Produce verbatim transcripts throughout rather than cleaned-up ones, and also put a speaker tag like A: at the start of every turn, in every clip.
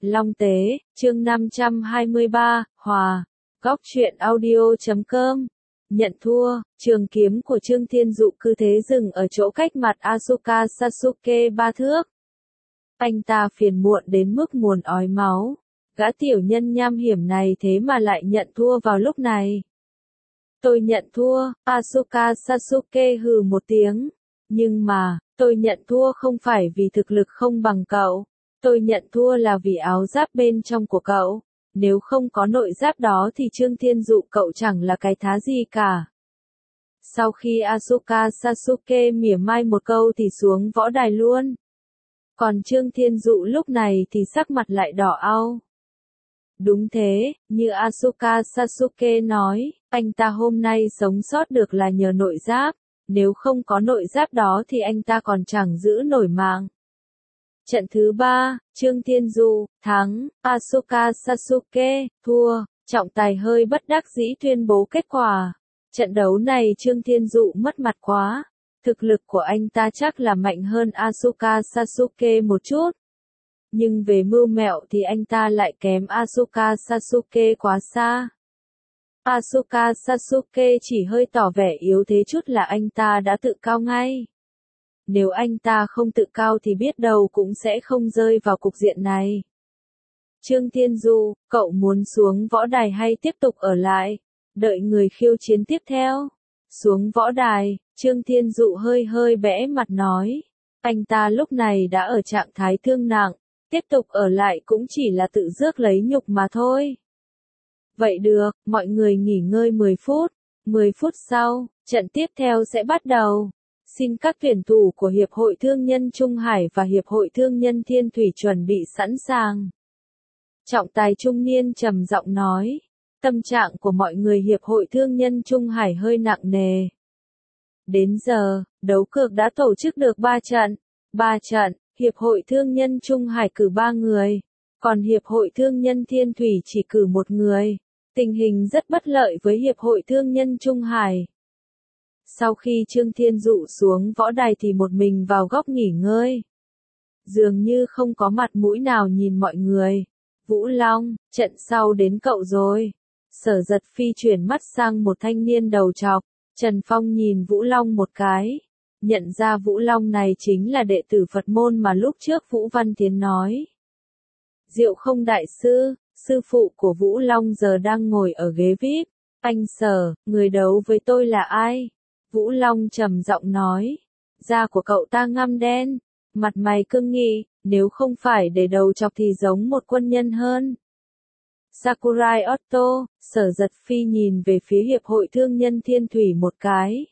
A: Long Tế, chương năm trăm hai mươi ba, Hòa, Góc truyện audio chấm com. Nhận thua, trường kiếm của Trương Thiên Dụ cứ thế dừng ở chỗ cách mặt Asuka Sasuke ba thước. Anh ta phiền muộn đến mức muốn ói máu. Gã tiểu nhân nham hiểm này thế mà lại nhận thua vào lúc này. Tôi nhận thua, Asuka Sasuke hừ một tiếng. Nhưng mà, tôi nhận thua không phải vì thực lực không bằng cậu. Tôi nhận thua là vì áo giáp bên trong của cậu. Nếu không có nội giáp đó thì Trương Thiên Dụ cậu chẳng là cái thá gì cả. Sau khi Asuka Sasuke mỉa mai một câu thì xuống võ đài luôn. Còn Trương Thiên Dụ lúc này thì sắc mặt lại đỏ au. Đúng thế, như Asuka Sasuke nói, anh ta hôm nay sống sót được là nhờ nội giáp. Nếu không có nội giáp đó thì anh ta còn chẳng giữ nổi mạng. Trận thứ ba, Trương Thiên Dụ, thắng, Asuka Sasuke, thua, trọng tài hơi bất đắc dĩ tuyên bố kết quả. Trận đấu này Trương Thiên Dụ mất mặt quá. Thực lực của anh ta chắc là mạnh hơn Asuka Sasuke một chút. Nhưng về mưu mẹo thì anh ta lại kém Asuka Sasuke quá xa. Asuka Sasuke chỉ hơi tỏ vẻ yếu thế chút là anh ta đã tự cao ngay. Nếu anh ta không tự cao thì biết đâu cũng sẽ không rơi vào cục diện này. Trương Thiên Dụ, cậu muốn xuống võ đài hay tiếp tục ở lại, đợi người khiêu chiến tiếp theo? Xuống võ đài, Trương Thiên Dụ hơi hơi bẽ mặt nói. Anh ta lúc này đã ở trạng thái thương nặng, tiếp tục ở lại cũng chỉ là tự rước lấy nhục mà thôi. Vậy được, mọi người nghỉ ngơi mười phút. mười phút sau, trận tiếp theo sẽ bắt đầu. Xin các tuyển thủ của Hiệp hội Thương nhân Trung Hải và Hiệp hội Thương nhân Thiên Thủy chuẩn bị sẵn sàng. Trọng tài trung niên trầm giọng nói. Tâm trạng của mọi người Hiệp hội Thương nhân Trung Hải hơi nặng nề. Đến giờ, đấu cược đã tổ chức được ba trận. ba trận, Hiệp hội Thương nhân Trung Hải cử ba người. Còn Hiệp hội Thương nhân Thiên Thủy chỉ cử một người. Tình hình rất bất lợi với Hiệp hội Thương nhân Trung Hải. Sau khi Trương Thiên Dụ xuống võ đài thì một mình vào góc nghỉ ngơi. Dường như không có mặt mũi nào nhìn mọi người. Vũ Long, trận sau đến cậu rồi. Sở Giật Phi chuyển mắt sang một thanh niên đầu trọc. Trần Phong nhìn Vũ Long một cái. Nhận ra Vũ Long này chính là đệ tử Phật môn mà lúc trước Vũ Văn Tiến nói. Diệu Không đại sư, sư phụ của Vũ Long giờ đang ngồi ở ghế vi ai pi. Anh Sở, người đấu với tôi là ai? Vũ Long trầm giọng nói. Da của cậu ta ngăm đen, mặt mày cương nghị, nếu không phải để đầu chọc thì giống một quân nhân hơn. Sakurai Otto, Sở Giật Phi nhìn về phía Hiệp hội Thương nhân Thiên Thủy một cái.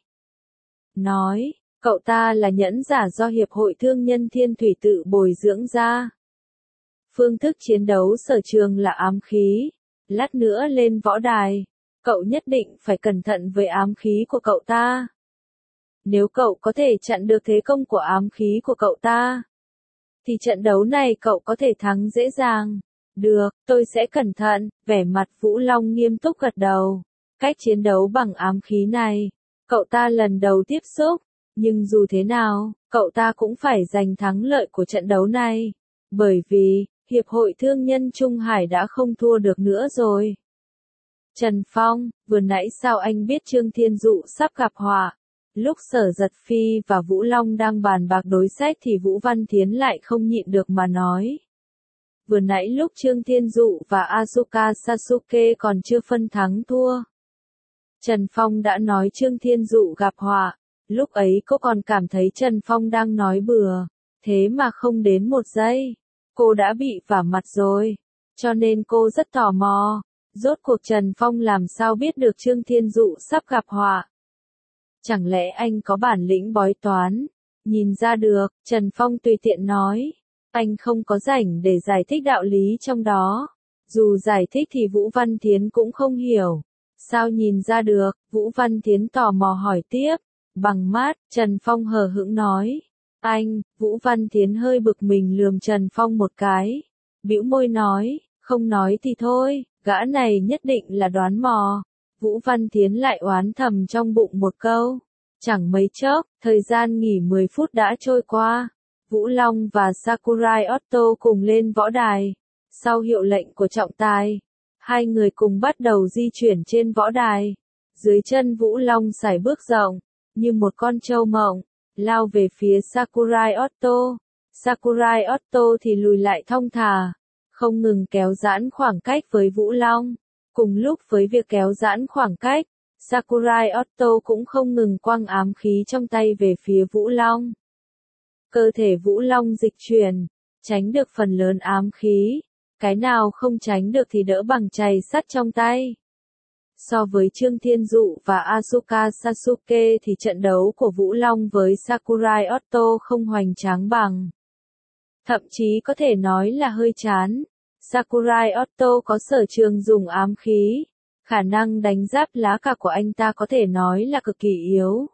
A: Nói, cậu ta là nhẫn giả do Hiệp hội Thương nhân Thiên Thủy tự bồi dưỡng ra. Phương thức chiến đấu sở trường là ám khí. Lát nữa lên võ đài, cậu nhất định phải cẩn thận với ám khí của cậu ta. Nếu cậu có thể chặn được thế công của ám khí của cậu ta, thì trận đấu này cậu có thể thắng dễ dàng. Được, tôi sẽ cẩn thận, vẻ mặt Vũ Long nghiêm túc gật đầu. Cách chiến đấu bằng ám khí này, cậu ta lần đầu tiếp xúc, nhưng dù thế nào, cậu ta cũng phải giành thắng lợi của trận đấu này. Bởi vì, Hiệp hội Thương nhân Trung Hải đã không thua được nữa rồi. Trần Phong, vừa nãy sao anh biết Trương Thiên Dụ sắp gặp họa? Lúc Sở Giật Phi và Vũ Long đang bàn bạc đối sách thì Vũ Văn Thiến lại không nhịn được mà nói. Vừa nãy lúc Trương Thiên Dụ và Asuka Sasuke còn chưa phân thắng thua. Trần Phong đã nói Trương Thiên Dụ gặp họa. Lúc ấy cô còn cảm thấy Trần Phong đang nói bừa. Thế mà không đến một giây, cô đã bị vả mặt rồi. Cho nên cô rất tò mò. Rốt cuộc Trần Phong làm sao biết được Trương Thiên Dụ sắp gặp họa? Chẳng lẽ anh có bản lĩnh bói toán? Nhìn ra được, Trần Phong tùy tiện nói. Anh không có rảnh để giải thích đạo lý trong đó. Dù giải thích thì Vũ Văn Thiến cũng không hiểu. Sao nhìn ra được? Vũ Văn Thiến tò mò hỏi tiếp. Bằng mắt, Trần Phong hờ hững nói. Anh, Vũ Văn Thiến hơi bực mình lườm Trần Phong một cái. Bĩu môi nói, không nói thì thôi, gã này nhất định là đoán mò. Vũ Văn Thiến lại oán thầm trong bụng một câu. Chẳng mấy chốc, thời gian nghỉ mười phút đã trôi qua. Vũ Long và Sakurai Otto cùng lên võ đài. Sau hiệu lệnh của trọng tài, hai người cùng bắt đầu di chuyển trên võ đài. Dưới chân Vũ Long sải bước rộng, như một con trâu mộng, lao về phía Sakurai Otto. Sakurai Otto thì lùi lại thong thả, không ngừng kéo giãn khoảng cách với Vũ Long. Cùng lúc với việc kéo giãn khoảng cách, Sakurai Otto cũng không ngừng quăng ám khí trong tay về phía Vũ Long. Cơ thể Vũ Long dịch chuyển, tránh được phần lớn ám khí, cái nào không tránh được thì đỡ bằng chày sắt trong tay. So với Trương Thiên Dụ và Asuka Sasuke thì trận đấu của Vũ Long với Sakurai Otto không hoành tráng bằng. Thậm chí có thể nói là hơi chán. Sakurai Otto có sở trường dùng ám khí, khả năng đánh giáp lá cà của anh ta có thể nói là cực kỳ yếu.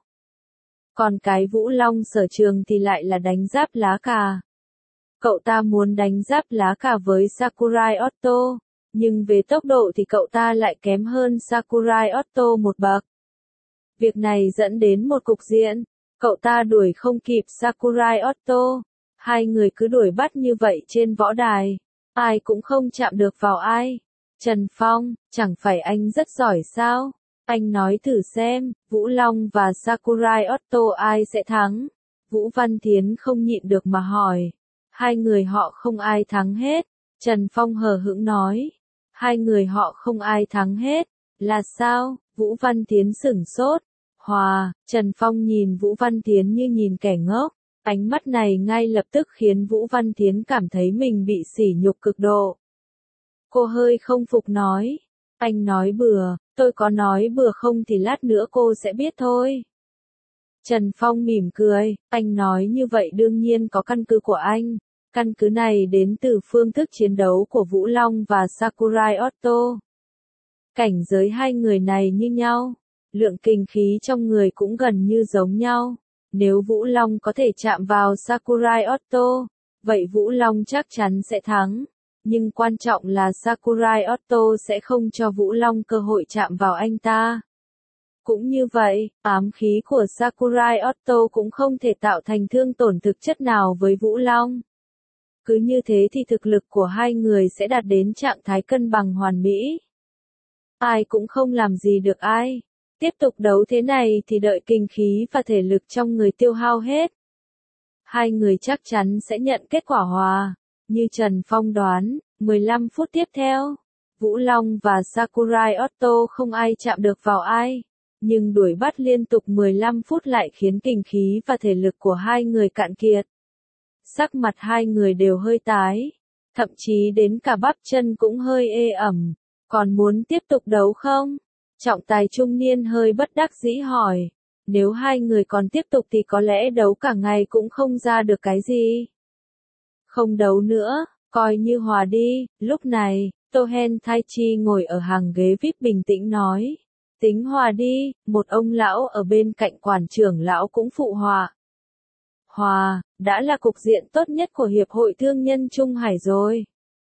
A: Còn cái Vũ Long sở trường thì lại là đánh giáp lá cà. Cậu ta muốn đánh giáp lá cà với Sakurai Otto, nhưng về tốc độ thì cậu ta lại kém hơn Sakurai Otto một bậc. Việc này dẫn đến một cục diện, cậu ta đuổi không kịp Sakurai Otto. Hai người cứ đuổi bắt như vậy trên võ đài, ai cũng không chạm được vào ai. Trần Phong, chẳng phải anh rất giỏi sao? Anh nói thử xem, Vũ Long và Sakurai Otto ai sẽ thắng? Vũ Văn Thiến không nhịn được mà hỏi. Hai người họ không ai thắng hết. Trần Phong hờ hững nói. Hai người họ không ai thắng hết. Là sao? Vũ Văn Thiến sửng sốt. Hòa, Trần Phong nhìn Vũ Văn Thiến như nhìn kẻ ngốc. Ánh mắt này ngay lập tức khiến Vũ Văn Thiến cảm thấy mình bị sỉ nhục cực độ. Cô hơi không phục nói. Anh nói bừa, tôi có nói bừa không thì lát nữa cô sẽ biết thôi. Trần Phong mỉm cười, anh nói như vậy đương nhiên có căn cứ của anh. Căn cứ này đến từ phương thức chiến đấu của Vũ Long và Sakurai Otto. Cảnh giới hai người này như nhau, lượng kinh khí trong người cũng gần như giống nhau. Nếu Vũ Long có thể chạm vào Sakurai Otto, vậy Vũ Long chắc chắn sẽ thắng. Nhưng quan trọng là Sakurai Otto sẽ không cho Vũ Long cơ hội chạm vào anh ta. Cũng như vậy, ám khí của Sakurai Otto cũng không thể tạo thành thương tổn thực chất nào với Vũ Long. Cứ như thế thì thực lực của hai người sẽ đạt đến trạng thái cân bằng hoàn mỹ. Ai cũng không làm gì được ai. Tiếp tục đấu thế này thì đợi kinh khí và thể lực trong người tiêu hao hết. Hai người chắc chắn sẽ nhận kết quả hòa. Như Trần Phong đoán, mười lăm phút tiếp theo, Vũ Long và Sakurai Otto không ai chạm được vào ai. Nhưng đuổi bắt liên tục mười lăm phút lại khiến kinh khí và thể lực của hai người cạn kiệt. Sắc mặt hai người đều hơi tái, thậm chí đến cả bắp chân cũng hơi ê ẩm. Còn muốn tiếp tục đấu không? Trọng tài trung niên hơi bất đắc dĩ hỏi. Nếu hai người còn tiếp tục thì có lẽ đấu cả ngày cũng không ra được cái gì. Không đấu nữa, coi như hòa đi. Lúc này, Tohen Taichi ngồi ở hàng ghế vi ai pi bình tĩnh nói. Tính hòa đi, một ông lão ở bên cạnh quản trưởng lão cũng phụ họa. Hòa, đã là cục diện tốt nhất của Hiệp hội Thương nhân Trung Hải rồi.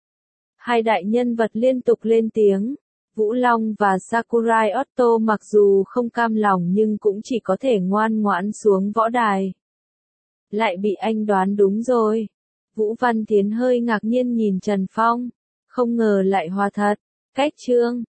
A: Hai đại nhân vật liên tục lên tiếng. Vũ Long và Sakurai Otto mặc dù không cam lòng nhưng cũng chỉ có thể ngoan ngoãn xuống võ đài. Lại bị anh đoán đúng rồi. Vũ Văn Thiến hơi ngạc nhiên nhìn Trần Phong. Không ngờ lại hòa thật. Cách chương